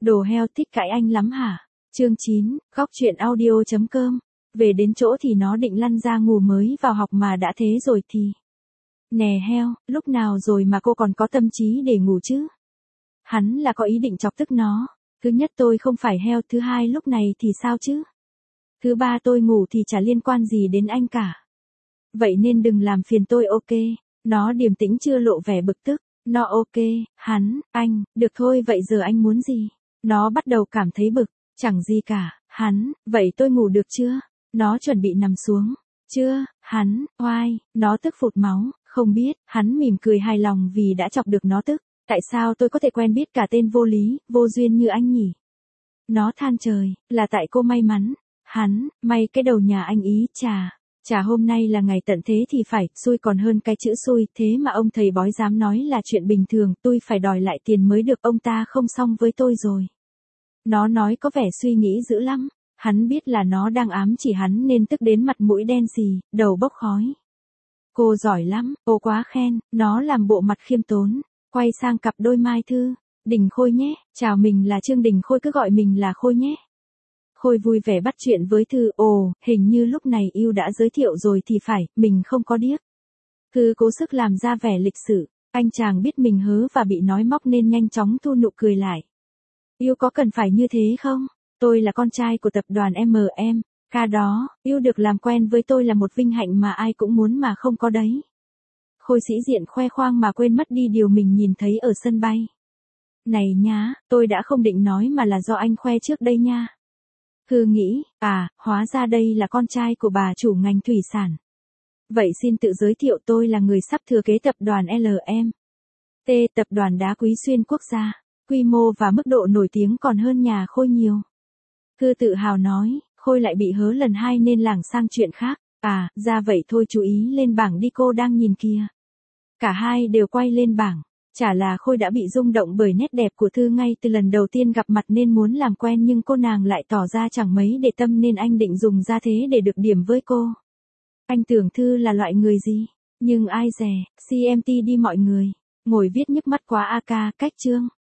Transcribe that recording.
Đồ heo thích cãi anh lắm hả? Chương 9, góc truyện audio.com. Về đến chỗ thì nó định lăn ra ngủ mới vào học mà đã thế rồi thì. Nè heo, lúc nào rồi mà cô còn có tâm trí để ngủ chứ? Hắn là có ý định chọc tức nó. Thứ nhất tôi không phải heo, thứ hai lúc này thì sao chứ? Thứ ba tôi ngủ thì chả liên quan gì đến anh cả. Vậy nên đừng làm phiền tôi ok. Nó điềm tĩnh chưa lộ vẻ bực tức. Nó ok, anh, được thôi vậy giờ anh muốn gì? Nó bắt đầu cảm thấy bực, chẳng gì cả, vậy tôi ngủ được chưa? Nó chuẩn bị nằm xuống. Chưa, oai, nó tức phụt máu, không biết, hắn mỉm cười hài lòng vì đã chọc được nó tức. Tại sao tôi có thể quen biết cả tên vô lý, vô duyên như anh nhỉ? Nó than trời, là tại cô may mắn. May cái đầu nhà anh ý, chả hôm nay là ngày tận thế thì phải, xui còn hơn cái chữ xui, thế mà ông thầy bói dám nói là chuyện bình thường, tôi phải đòi lại tiền mới được, ông ta không xong với tôi rồi. Nó nói có vẻ suy nghĩ dữ lắm, hắn biết là nó đang ám chỉ hắn nên tức đến mặt mũi đen xì, đầu bốc khói. Cô giỏi lắm, cô quá khen, nó làm bộ mặt khiêm tốn, quay sang cặp đôi Mai Thư, Đình Khôi nhé, chào mình là Trương Đình Khôi cứ gọi mình là Khôi nhé. Khôi vui vẻ bắt chuyện với Thư, hình như lúc này yêu đã giới thiệu rồi thì phải, mình không có điếc. Thư cố sức làm ra vẻ lịch sự, anh chàng biết mình hớ và bị nói móc nên nhanh chóng thu nụ cười lại. Yêu có cần phải như thế không? Tôi là con trai của tập đoàn ca đó, yêu được làm quen với tôi là một vinh hạnh mà ai cũng muốn mà không có đấy. Khôi sĩ diện khoe khoang mà quên mất đi điều mình nhìn thấy ở sân bay. Này nhá, tôi đã không định nói mà là do anh khoe trước đây nha. Thư nghĩ, hóa ra đây là con trai của bà chủ ngành thủy sản. Vậy xin tự giới thiệu, tôi là người sắp thừa kế tập đoàn tập đoàn đá quý xuyên quốc gia. Quy mô và mức độ nổi tiếng còn hơn nhà Khôi nhiều. Thư tự hào nói, Khôi lại bị hớ lần 2 nên lảng sang chuyện khác. Ra vậy thôi, chú ý lên bảng đi, cô đang nhìn kìa. Cả hai đều quay lên bảng. Chả là Khôi đã bị rung động bởi nét đẹp của Thư ngay từ lần đầu tiên gặp mặt nên muốn làm quen, nhưng cô nàng lại tỏ ra chẳng mấy để tâm nên anh định dùng ra thế để được điểm với cô. Anh tưởng Thư là loại người gì, nhưng ai dè, CMT đi mọi người. Ngồi viết nhức mắt quá cách chương.